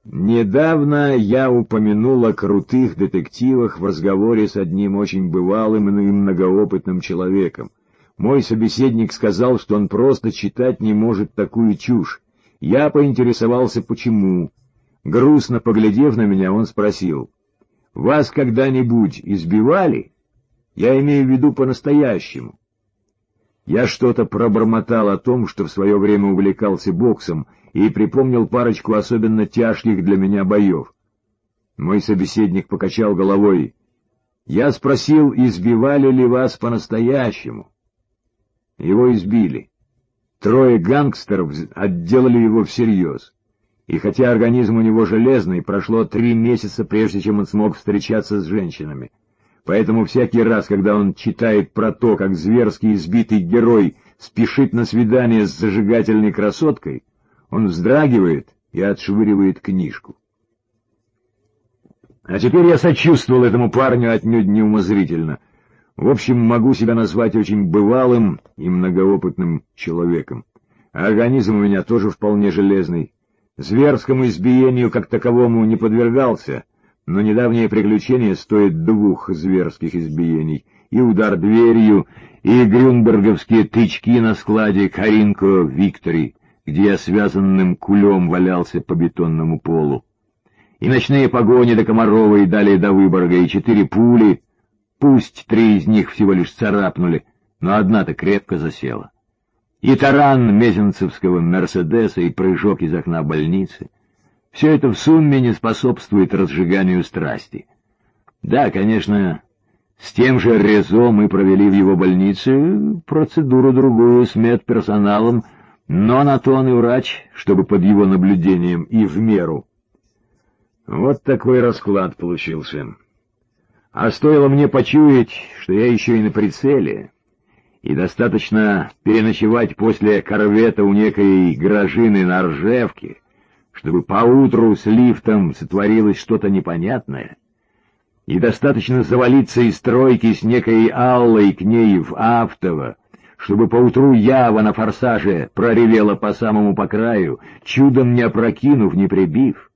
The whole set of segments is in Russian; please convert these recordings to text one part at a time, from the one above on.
Недавно я упомянул о крутых детективах в разговоре с одним очень бывалым и многоопытным человеком. Мой собеседник сказал, что он просто читать не может такую чушь. Я поинтересовался, почему. Грустно поглядев на меня, он спросил: «Вас когда-нибудь избивали? Я имею в виду по-настоящему». Я что-то пробормотал о том, что в свое время увлекался боксом, и припомнил парочку особенно тяжких для меня боев. Мой собеседник покачал головой. Я спросил, избивали ли вас по-настоящему. Его избили. 3 гангстеров отделали его всерьез. И хотя организм у него железный, прошло 3 месяца, прежде чем он смог встречаться с женщинами. Поэтому всякий раз, когда он читает про то, как зверски избитый герой спешит на свидание с зажигательной красоткой, он вздрагивает и отшвыривает книжку. А теперь я сочувствовал этому парню отнюдь не умозрительно. В общем, могу себя назвать очень бывалым и многоопытным человеком. А организм у меня тоже вполне железный. Зверскому избиению как таковому не подвергался, но недавнее приключение стоит 2 зверских избиений. И удар дверью, и грюнберговские тычки на складе Каринко Виктори, где я связанным кулем валялся по бетонному полу. И ночные погони до Комарова и далее до Выборга, и 4 пули, пусть 3 из них всего лишь царапнули, но одна-то крепко засела. И таран мезенцевского «Мерседеса», и прыжок из окна больницы. Все это в сумме не способствует разжиганию страсти. Да, конечно, с тем же резо мы провели в его больнице процедуру другую с медперсоналом, но на то он и врач, чтобы под его наблюдением и в меру. Вот такой расклад получился. А стоило мне почуять, что я еще и на прицеле, и достаточно переночевать после корвета у некой Гражины на Ржевке, чтобы поутру с лифтом сотворилось что-то непонятное, и достаточно завалиться из стройки с некой Аллой к ней в Автово, чтобы поутру Ява на форсаже проревела по самому по краю, чудом не опрокинув, не прибив.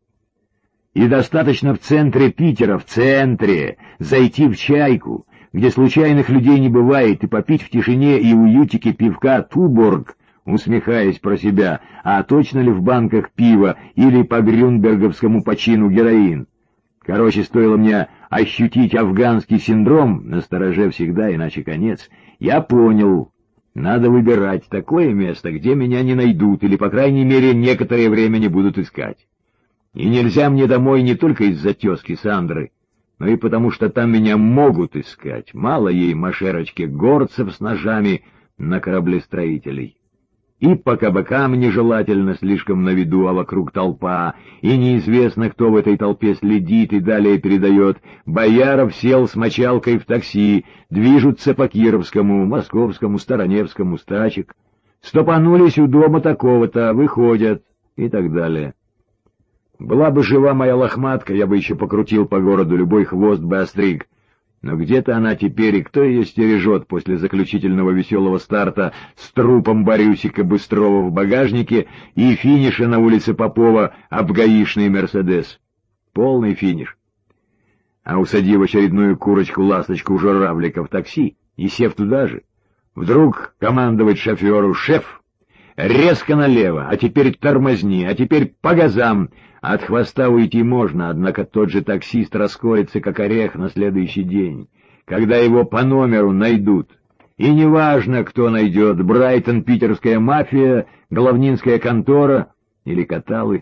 И достаточно в центре Питера, в центре, зайти в «Чайку», где случайных людей не бывает, и попить в тишине и уютике пивка «Туборг», усмехаясь про себя, а точно ли в банках пива или по грюнберговскому почину героин. Короче, стоило мне ощутить афганский синдром, настороже всегда, иначе конец, я понял, надо выбирать такое место, где меня не найдут, или, по крайней мере, некоторое время не будут искать. И нельзя мне домой не только из-за тезки Сандры, но и потому, что там меня могут искать. Мало ей машерочки горцев с ножами на кораблестроителей. И по кабакам нежелательно слишком на виду, а вокруг толпа, и неизвестно, кто в этой толпе следит и далее передает. Бояров сел с мочалкой в такси, движутся по Кировскому, Московскому, Староневскому, Стачек. Стопанулись у дома такого-то, выходят, и так далее. Была бы жива моя лохматка, я бы еще покрутил по городу, любой хвост бы остриг. Но где-то она теперь, и кто ее стережет после заключительного веселого старта с трупом Борюсика Быстрова в багажнике и финиша на улице Попова обгаишный «Мерседес». Полный финиш. А усадив очередную курочку-ласточку журавлика в такси и сев туда же, вдруг командовать шоферу: «Шеф, резко налево, а теперь тормозни, а теперь по газам». От хвоста уйти можно, однако тот же таксист расколется, как орех, на следующий день, когда его по номеру найдут. И неважно, кто найдет: Брайтон, питерская мафия, Головнинская контора или Каталы.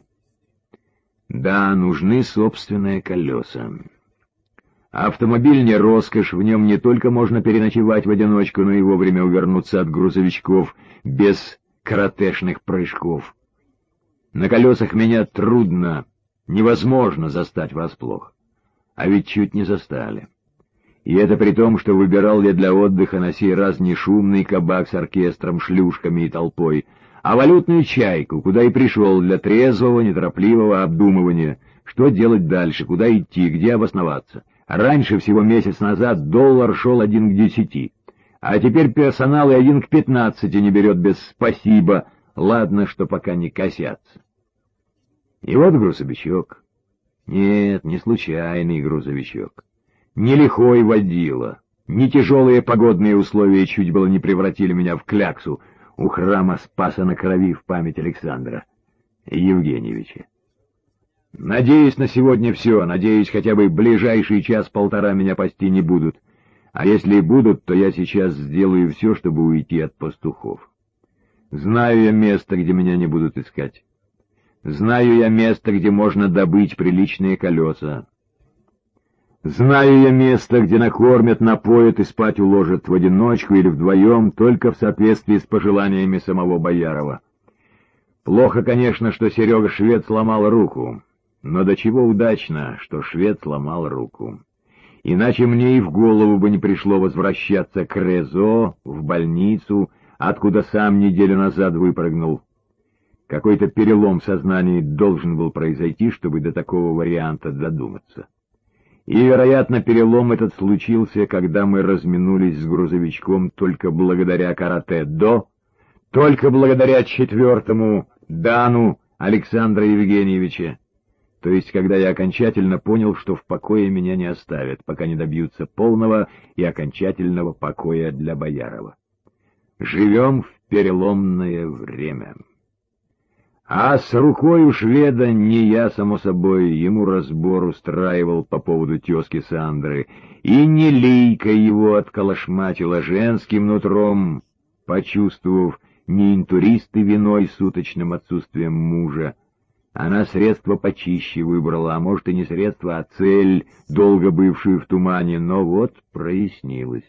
Да, нужны собственные колеса. Автомобиль не роскошь, в нем не только можно переночевать в одиночку, но и вовремя увернуться от грузовичков без коротешных прыжков. На колесах меня трудно, невозможно застать врасплох. А ведь чуть не застали. И это при том, что выбирал я для отдыха на сей раз не шумный кабак с оркестром, шлюшками и толпой, а валютную «Чайку», куда и пришел для трезвого, неторопливого обдумывания, что делать дальше, куда идти, где обосноваться. Раньше, всего месяц назад, доллар шел 1 к 10, а теперь персонал и 1 к 15 не берет без «спасибо». Ладно, что пока не косятся. И вот грузовичок. Нет, не случайный грузовичок. Не лихой водила. Не тяжелые погодные условия чуть было не превратили меня в кляксу у храма Спаса на Крови в память Александра Евгеньевича. Надеюсь, на сегодня все. Надеюсь, хотя бы ближайший час-полтора меня пасти не будут. А если и будут, то я сейчас сделаю все, чтобы уйти от пастухов. Знаю я место, где меня не будут искать. Знаю я место, где можно добыть приличные колеса. Знаю я место, где накормят, напоят и спать уложат в одиночку или вдвоем, только в соответствии с пожеланиями самого Боярова. Плохо, конечно, что Серега Швед сломал руку, но до чего удачно, что Швед сломал руку. Иначе мне и в голову бы не пришло возвращаться к Резо, в больницу, откуда сам неделю назад выпрыгнул. Какой-то перелом в сознании должен был произойти, чтобы до такого варианта додуматься. И, вероятно, перелом этот случился, когда мы разминулись с грузовичком только благодаря каратэ-до, только благодаря четвертому дану Александра Евгеньевича. То есть, когда я окончательно понял, что в покое меня не оставят, пока не добьются полного и окончательного покоя для Боярова. Живем в переломное время. А с рукой у Шведа не я, само собой, ему разбор устраивал по поводу тезки Сандры, и не Лейка его отколошматила женским нутром, почувствовав не интуристы виной суточным отсутствием мужа. Она средство почище выбрала, а может и не средство, а цель, долго бывшую в тумане, но вот прояснилось.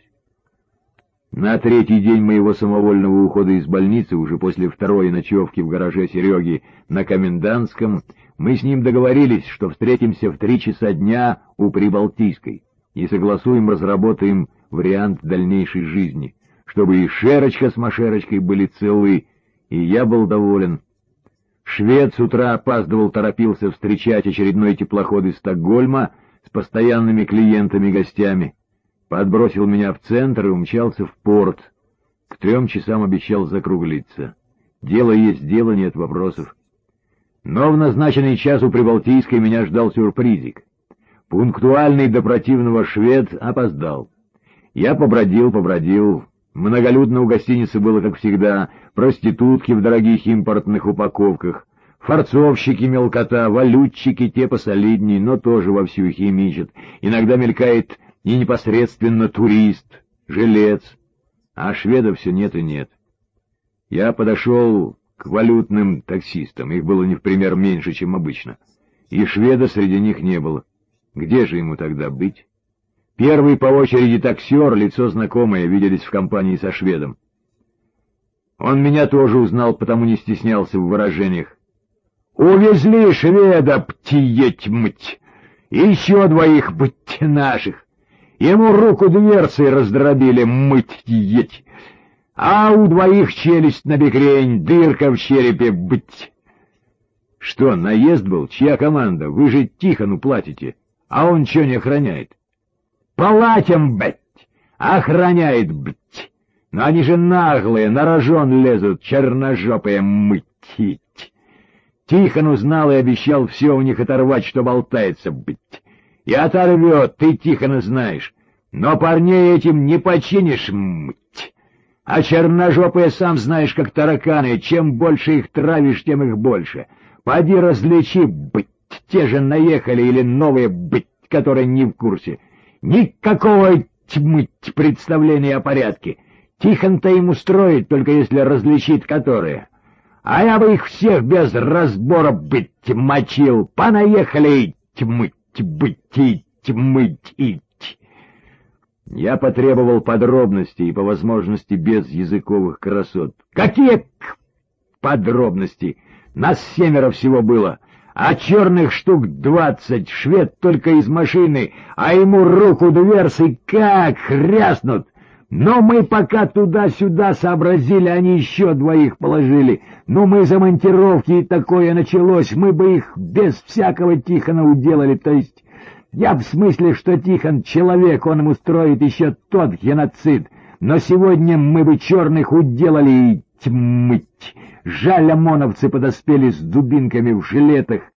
На третий день моего самовольного ухода из больницы, уже после второй ночевки в гараже Сереги на Комендантском, мы с ним договорились, что встретимся в 3 часа дня у Прибалтийской и согласуем, разработаем вариант дальнейшей жизни, чтобы и Шерочка с Машерочкой были целы, и я был доволен. Швед с утра опаздывал, торопился встречать очередной теплоход из Стокгольма с постоянными клиентами-гостями. Подбросил меня в центр и умчался в порт. К 3 часам обещал закруглиться. Дело есть дело, нет вопросов. Но в назначенный час у Прибалтийской меня ждал сюрпризик. Пунктуальный до противного Швед опоздал. Я побродил. Многолюдно у гостиницы было, как всегда, проститутки в дорогих импортных упаковках, форцовщики мелкота, валютчики те посолидней, но тоже вовсю химичат. Иногда мелькает и непосредственно турист, жилец, а шведа все нет и нет. Я подошел к валютным таксистам, их было не в пример меньше, чем обычно, и шведа среди них не было. Где же ему тогда быть? Первый по очереди таксер, лицо знакомое, виделись в компании со шведом. Он меня тоже узнал, потому не стеснялся в выражениях. «Увезли шведа, птиеть-мть! Еще 2 быть наших! Ему руку дверцей раздробили, мыть-еть! А у 2 челюсть набекрень, дырка в черепе, быть!» «Что, наезд был? Чья команда? Вы же Тихону платите, а он чё не охраняет?» «Платим, бать! Охраняет, бать! Но они же наглые, на рожон лезут, черножопые, мыть-еть! Тихон узнал и обещал все у них оторвать, что болтается, бать! И оторвет, ты Тихона знаешь, но парней этим не починишь, мыть! А черножопые, сам знаешь, как тараканы, чем больше их травишь, тем их больше. Поди различи, бать, те же наехали или новые, бать, которые не в курсе. Никакого тьмы представления о порядке. Тихон-то им устроит, только если различит которые. А я бы их всех без разбора, быть, мочил. Понаехали, тьмыть, быть, тьмыть, ить. Я потребовал подробностей и, по возможности, без языковых красот. Какие подробности? Нас 7 всего было. А черных штук 20, швед только из машины, а ему руку дверцы как хряснут. Но мы пока туда-сюда сообразили, они еще 2 положили. Ну, мы за монтировки, и такое началось, мы бы их без всякого Тихона уделали, то есть... Я в смысле, что Тихон человек, он ему строит еще тот геноцид. Но сегодня мы бы черных уделали и тьмыть. Жаль, ОМОНовцы подоспели с дубинками в жилетах.